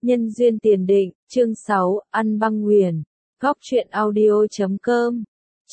Nhân duyên tiền định, chương 6, ăn băng nguyền. Góc truyện audio.com.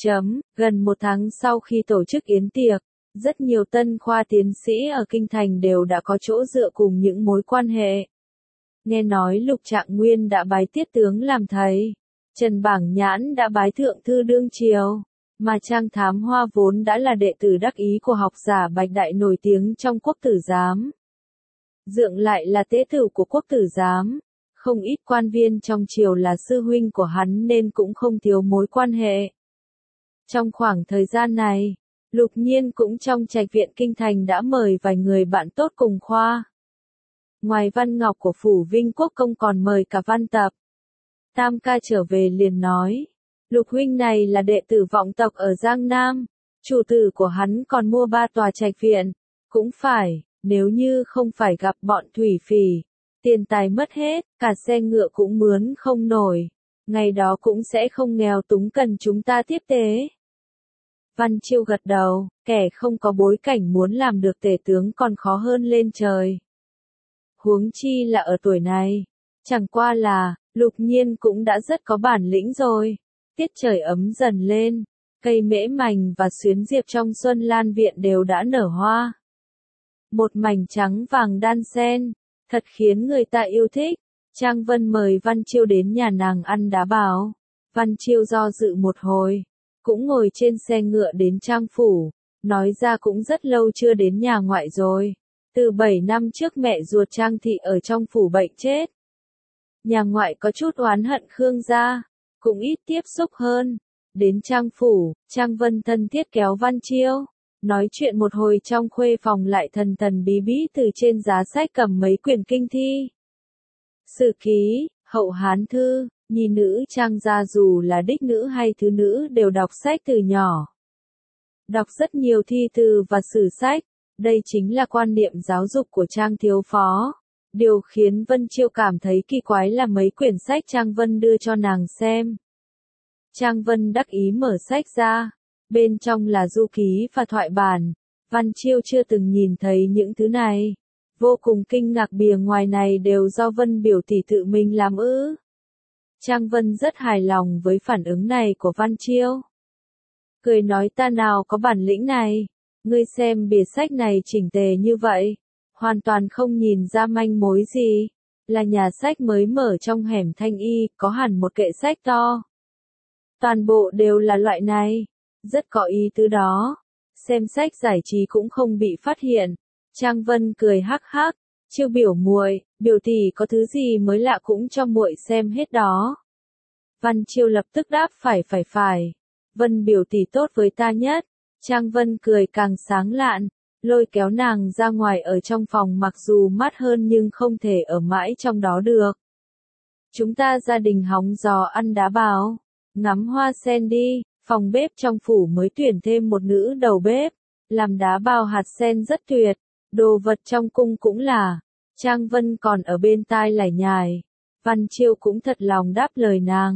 Gần một tháng sau khi tổ chức yến tiệc, rất nhiều tân khoa tiến sĩ ở Kinh Thành đều đã có chỗ dựa cùng những mối quan hệ. Nghe nói Lục Trạng Nguyên đã bái Tiết tướng làm thầy, Trần Bảng Nhãn đã bái Thượng thư đương triều, mà Trang Thám Hoa vốn đã là đệ tử đắc ý của học giả Bạch Đại nổi tiếng trong Quốc tử giám. Dượng lại là tế tử của Quốc tử giám, không ít quan viên trong triều là sư huynh của hắn nên cũng không thiếu mối quan hệ. Trong khoảng thời gian này, Lục Nhiên cũng trong Trạch viện Kinh Thành đã mời vài người bạn tốt cùng khoa. Ngoài Văn Ngọc của Phủ Vinh Quốc Công còn mời cả Văn Tập. Tam ca trở về liền nói, Lục huynh này là đệ tử vọng tộc ở Giang Nam, chủ tử của hắn còn mua 3 tòa trạch viện, cũng phải, nếu như không phải gặp bọn thủy phỉ, tiền tài mất hết, cả xe ngựa cũng mướn không nổi, ngày đó cũng sẽ không nghèo túng cần chúng ta tiếp tế. Văn Chiêu gật đầu, kẻ không có bối cảnh muốn làm được tể tướng còn khó hơn lên trời. Huống chi là ở tuổi này, chẳng qua là, Lục Nhiên cũng đã rất có bản lĩnh rồi. Tiết trời ấm dần lên, cây mễ mành và xuyến diệp trong Xuân Lan viện đều đã nở hoa. Một mảnh trắng vàng đan xen, thật khiến người ta yêu thích. Trang Vân mời Văn Chiêu đến nhà nàng ăn đá bào. Văn Chiêu do dự một hồi, cũng ngồi trên xe ngựa đến Trang phủ, nói ra cũng rất lâu chưa đến nhà ngoại rồi. Từ 7 năm trước mẹ ruột Trang thị ở trong phủ bệnh chết. Nhà ngoại có chút oán hận Khương gia, cũng ít tiếp xúc hơn. Đến Trang phủ, Trang Vân thân thiết kéo Văn Chiêu, nói chuyện một hồi trong khuê phòng lại thần thần bí bí từ trên giá sách cầm mấy quyển kinh thi. Sử ký, Hậu Hán thư, nhi nữ Trang gia dù là đích nữ hay thứ nữ đều đọc sách từ nhỏ. Đọc rất nhiều thi từ và sử sách, đây chính là quan niệm giáo dục của Trang thiếu phó. Điều khiến Vân Chiêu cảm thấy kỳ quái là mấy quyển sách Trang Vân đưa cho nàng xem. Trang Vân đắc ý mở sách ra, bên trong là du ký và thoại bản. Văn Chiêu chưa từng nhìn thấy những thứ này, vô cùng kinh ngạc bìa ngoài này đều do Vân biểu tỷ tự mình làm ư. Trang Vân rất hài lòng với phản ứng này của Văn Chiêu. Cười nói ta nào có bản lĩnh này, ngươi xem bìa sách này chỉnh tề như vậy, hoàn toàn không nhìn ra manh mối gì, là nhà sách mới mở trong hẻm Thanh Y, có hẳn một kệ sách to. Toàn bộ đều là loại này, rất có ý tứ đó, xem sách giải trí cũng không bị phát hiện. Trang Vân cười hắc hắc, Chiêu biểu muội, biểu tỷ có thứ gì mới lạ cũng cho muội xem hết đó. Văn Chiêu lập tức đáp phải, Vân biểu tỷ tốt với ta nhất. Trang Vân cười càng sáng lạn, lôi kéo nàng ra ngoài ở trong phòng mặc dù mát hơn nhưng không thể ở mãi trong đó được. Chúng ta gia đình hóng gió ăn đá bào, ngắm hoa sen đi, phòng bếp trong phủ mới tuyển thêm một nữ đầu bếp, làm đá bào hạt sen rất tuyệt, đồ vật trong cung cũng là. Trang Vân còn ở bên tai lải nhải, Văn Chiêu cũng thật lòng đáp lời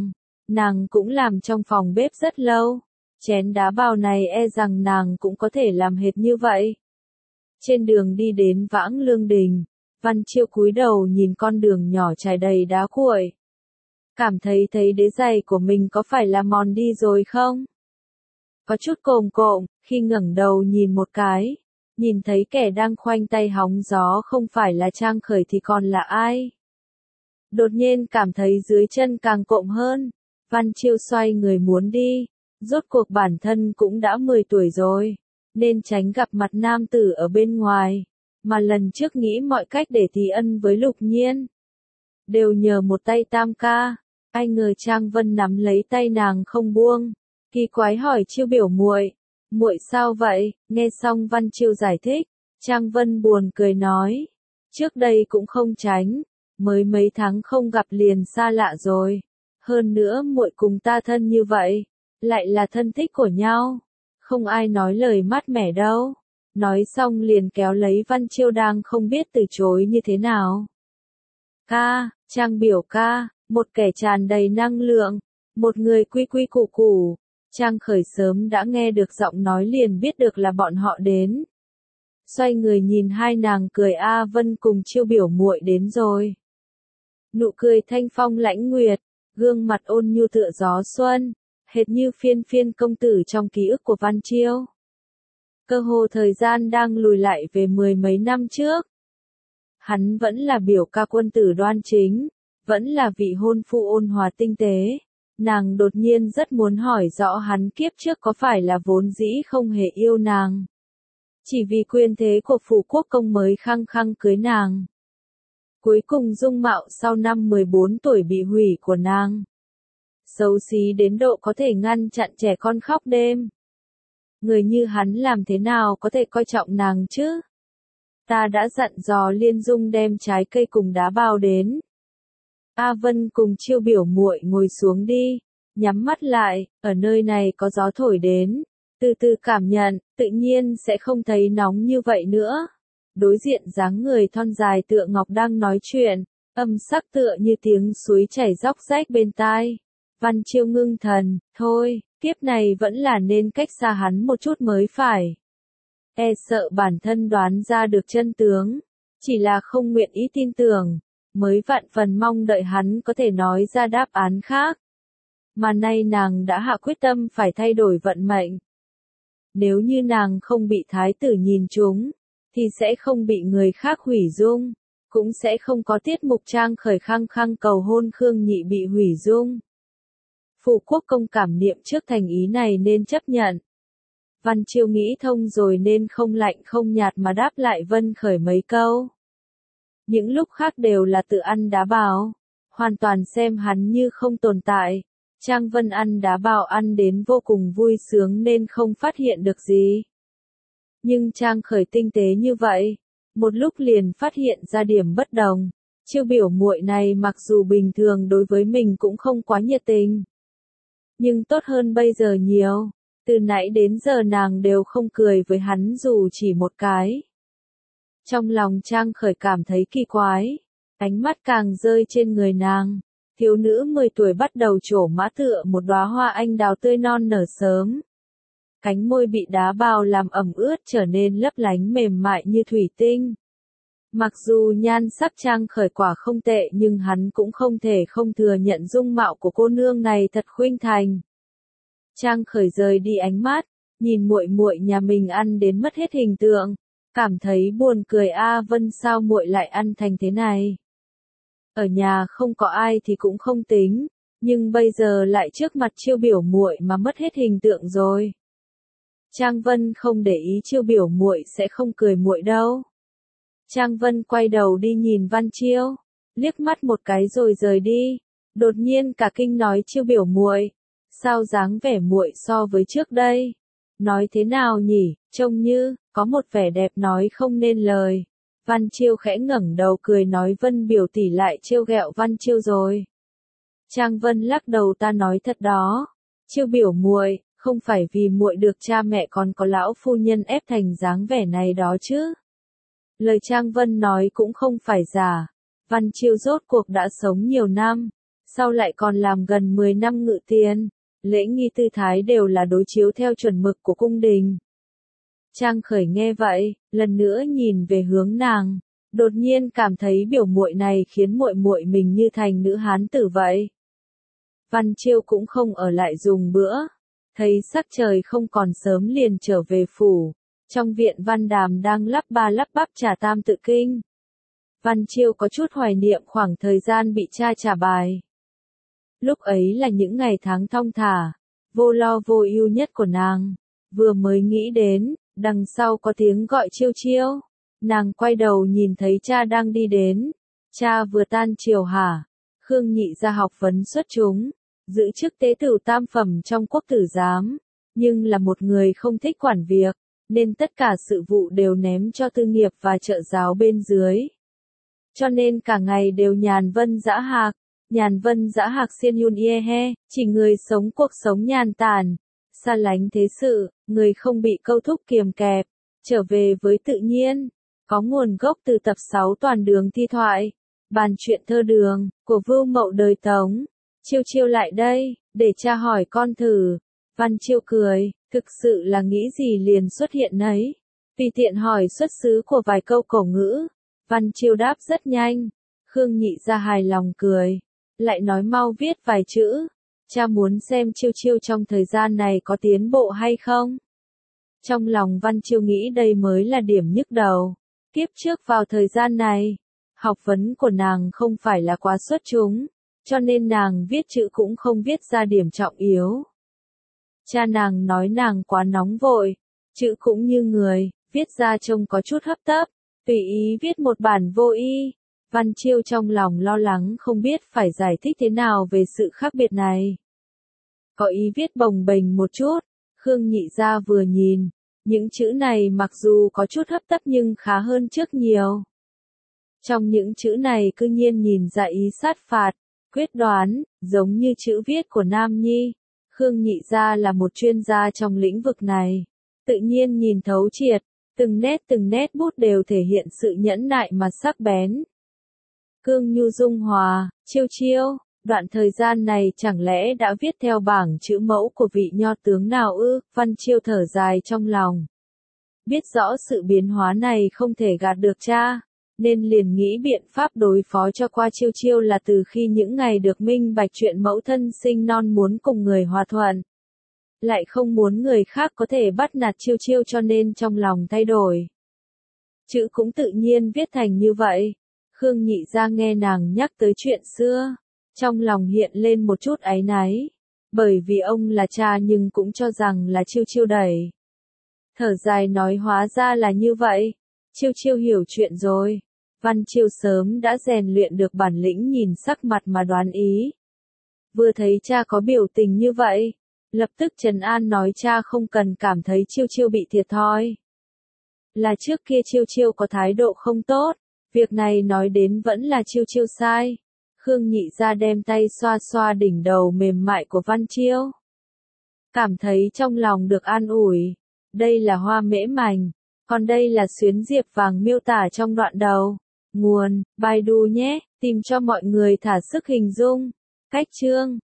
nàng cũng làm trong phòng bếp rất lâu. Chén đá bào này e rằng nàng cũng có thể làm hệt như vậy. Trên đường đi đến Vãng Lương Đình, Văn Chiêu cúi đầu nhìn con đường nhỏ trải đầy đá cuội. Cảm thấy đế giày của mình có phải là mòn đi rồi không? Có chút cồm cộm, khi ngẩng đầu nhìn một cái, nhìn thấy kẻ đang khoanh tay hóng gió không phải là Trang Khởi thì còn là ai? Đột nhiên cảm thấy dưới chân càng cộm hơn, Văn Chiêu xoay người muốn đi. Rốt cuộc bản thân cũng đã 10 tuổi rồi, nên tránh gặp mặt nam tử ở bên ngoài, mà lần trước nghĩ mọi cách để thì ân với Lục Nhiên. Đều nhờ một tay Tam ca, ai ngờ Trang Vân nắm lấy tay nàng không buông, kỳ quái hỏi Chiêu biểu muội, muội sao vậy? Nghe xong Văn Chiêu giải thích, Trang Vân buồn cười nói, trước đây cũng không tránh, mới mấy tháng không gặp liền xa lạ rồi, hơn nữa muội cùng ta thân như vậy. Lại là thân thích của nhau, không ai nói lời mát mẻ đâu. Nói xong liền kéo lấy Văn Chiêu đang không biết từ chối như thế nào. Ca, Trang biểu ca, một kẻ tràn đầy năng lượng, một người quy quy củ củ. Trang Khởi sớm đã nghe được giọng nói liền biết được là bọn họ đến. Xoay người nhìn hai nàng cười Vân cùng Chiêu biểu muội đến rồi. Nụ cười thanh phong lãnh nguyệt, gương mặt ôn nhu tựa gió xuân, hệt như phiên phiên công tử trong ký ức của Văn Chiêu. Cơ hồ thời gian đang lùi lại về mười mấy năm trước. Hắn vẫn là biểu ca quân tử đoan chính, vẫn là vị hôn phu ôn hòa tinh tế. Nàng đột nhiên rất muốn hỏi rõ hắn kiếp trước có phải là vốn dĩ không hề yêu nàng. Chỉ vì quyền thế của phủ quốc công mới khăng khăng cưới nàng. Cuối cùng dung mạo sau năm 14 tuổi bị hủy của nàng. Xấu xí đến độ có thể ngăn chặn trẻ con khóc đêm. Người như hắn làm thế nào có thể coi trọng nàng chứ? Ta đã dặn dò Liên Dung đem trái cây cùng đá bao đến. A Vân cùng Chiêu biểu muội ngồi xuống đi, nhắm mắt lại, ở nơi này có gió thổi đến, từ từ cảm nhận, tự nhiên sẽ không thấy nóng như vậy nữa. Đối diện dáng người thon dài tựa ngọc đang nói chuyện, âm sắc tựa như tiếng suối chảy róc rách bên tai. Văn Chiêu ngưng thần, thôi, kiếp này vẫn là nên cách xa hắn một chút mới phải. E sợ bản thân đoán ra được chân tướng, chỉ là không nguyện ý tin tưởng, mới vạn phần mong đợi hắn có thể nói ra đáp án khác. Mà nay nàng đã hạ quyết tâm phải thay đổi vận mệnh. Nếu như nàng không bị thái tử nhìn trúng, thì sẽ không bị người khác hủy dung, cũng sẽ không có tiết mục Trang Khởi khăng khăng cầu hôn Khương Nhị bị hủy dung. Phụ quốc công cảm niệm trước thành ý này nên chấp nhận. Văn Chiêu nghĩ thông rồi nên không lạnh không nhạt mà đáp lại Vân Khởi mấy câu. Những lúc khác đều là tự ăn đá bào, hoàn toàn xem hắn như không tồn tại. Trang Vân ăn đá bào ăn đến vô cùng vui sướng nên không phát hiện được gì. Nhưng Trang Khởi tinh tế như vậy, một lúc liền phát hiện ra điểm bất đồng. Chiêu biểu muội này mặc dù bình thường đối với mình cũng không quá nhiệt tình, nhưng tốt hơn bây giờ nhiều. Từ nãy đến giờ nàng đều không cười với hắn dù chỉ một cái. Trong lòng Trang Khởi cảm thấy kỳ quái, ánh mắt càng rơi trên người nàng. Thiếu nữ 10 tuổi bắt đầu trổ mã tựa một đóa hoa anh đào tươi non nở sớm. Cánh môi bị đá bào làm ẩm ướt trở nên lấp lánh mềm mại như thủy tinh. Mặc dù nhan sắc Trang Khởi quả không tệ nhưng hắn cũng không thể không thừa nhận dung mạo của cô nương này thật khuynh thành. Trang Khởi rời đi ánh mắt, nhìn muội muội nhà mình ăn đến mất hết hình tượng, cảm thấy buồn cười. A Vân sao muội lại ăn thành thế này? Ở nhà không có ai thì cũng không tính, nhưng bây giờ lại trước mặt Chiêu biểu muội mà mất hết hình tượng rồi. Trang Vân không để ý Chiêu biểu muội sẽ không cười muội đâu. Trang Vân quay đầu đi nhìn Văn Chiêu, liếc mắt một cái rồi rời đi. Đột nhiên cả kinh nói Chiêu biểu muội, sao dáng vẻ muội so với trước đây? Nói thế nào nhỉ, trông như có một vẻ đẹp nói không nên lời. Văn Chiêu khẽ ngẩng đầu cười nói Vân biểu tỷ lại trêu ghẹo Văn Chiêu rồi. Trang Vân lắc đầu ta nói thật đó. Chiêu biểu muội, không phải vì muội được cha mẹ còn có lão phu nhân ép thành dáng vẻ này đó chứ. Lời Trang Vân nói cũng không phải giả. Văn Chiêu rốt cuộc đã sống nhiều năm, sau lại còn làm gần 10 năm ngự tiền. Lễ nghi tư thái đều là đối chiếu theo chuẩn mực của cung đình. Trang Khởi nghe vậy, lần nữa nhìn về hướng nàng, đột nhiên cảm thấy biểu muội này khiến muội muội mình như thành nữ hán tử vậy. Văn Chiêu cũng không ở lại dùng bữa, thấy sắc trời không còn sớm liền trở về phủ. Trong viện Văn Đàm đang lắp ba lắp bắp trả tam tự kinh. Văn Chiêu có chút hoài niệm khoảng thời gian bị cha trả bài. Lúc ấy là những ngày tháng thong thả, vô lo vô ưu nhất của nàng. Vừa mới nghĩ đến, đằng sau có tiếng gọi Chiêu Chiêu. Nàng quay đầu nhìn thấy cha đang đi đến. Cha vừa tan chiều hả? Khương Nhị ra học vấn xuất chúng, giữ chức tế tử tam phẩm trong quốc tử giám, nhưng là một người không thích quản việc, nên tất cả sự vụ đều ném cho tư nghiệp và trợ giáo bên dưới. Cho nên cả ngày đều nhàn vân dã hạc. Nhàn vân dã hạc xiên yun ie he, chỉ người sống cuộc sống nhàn tản, xa lánh thế sự, người không bị câu thúc kiềm kẹp, trở về với tự nhiên. Có nguồn gốc từ tập 6 toàn đường thi thoại, bàn chuyện thơ đường, của Vưu Mậu đời Tống. Chiêu Chiêu lại đây, để cha hỏi con thử. Văn Chiêu cười, thực sự là nghĩ gì liền xuất hiện nấy. Tùy tiện hỏi xuất xứ của vài câu cổ ngữ. Văn Chiêu đáp rất nhanh. Khương Nhị ra hài lòng cười, lại nói mau viết vài chữ, cha muốn xem Chiêu Chiêu trong thời gian này có tiến bộ hay không. Trong lòng Văn Chiêu nghĩ đây mới là điểm nhức đầu. Kiếp trước vào thời gian này, học vấn của nàng không phải là quá xuất chúng, cho nên nàng viết chữ cũng không viết ra điểm trọng yếu. Cha nàng nói nàng quá nóng vội, chữ cũng như người, viết ra trông có chút hấp tấp, tùy ý viết một bản vô ý. Văn Chiêu trong lòng lo lắng không biết phải giải thích thế nào về sự khác biệt này. Có ý viết bồng bềnh một chút, Khương Nhị ra vừa nhìn, những chữ này mặc dù có chút hấp tấp nhưng khá hơn trước nhiều. Trong những chữ này cư nhiên nhìn ra ý sát phạt, quyết đoán, giống như chữ viết của Nam Nhi. Khương Nhị ra là một chuyên gia trong lĩnh vực này, tự nhiên nhìn thấu triệt, từng nét bút đều thể hiện sự nhẫn nại mà sắc bén. Cương nhu dung hòa, Chiêu Chiêu, đoạn thời gian này chẳng lẽ đã viết theo bảng chữ mẫu của vị nho tướng nào ư? Văn Chiêu thở dài trong lòng. Biết rõ sự biến hóa này không thể gạt được cha, nên liền nghĩ biện pháp đối phó cho qua Chiêu Chiêu là từ khi những ngày được minh bạch chuyện mẫu thân sinh non muốn cùng người hòa thuận. Lại không muốn người khác có thể bắt nạt Chiêu Chiêu cho nên trong lòng thay đổi. Chữ cũng tự nhiên viết thành như vậy. Khương Nhị ra nghe nàng nhắc tới chuyện xưa, trong lòng hiện lên một chút áy náy, bởi vì ông là cha nhưng cũng cho rằng là Chiêu Chiêu đẩy. Thở dài nói hóa ra là như vậy, Chiêu Chiêu hiểu chuyện rồi. Văn Chiêu sớm đã rèn luyện được bản lĩnh nhìn sắc mặt mà đoán ý. Vừa thấy cha có biểu tình như vậy, lập tức trấn an nói cha không cần cảm thấy Chiêu Chiêu bị thiệt thòi. Là trước kia Chiêu Chiêu có thái độ không tốt, việc này nói đến vẫn là Chiêu Chiêu sai. Khương Nhị ra đem tay xoa xoa đỉnh đầu mềm mại của Văn Chiêu. Cảm thấy trong lòng được an ủi. Đây là hoa mễ mành, còn đây là xuyến diệp vàng miêu tả trong đoạn đầu. Nguồn, Baidu nhé, tìm cho mọi người thả sức hình dung. Cách chương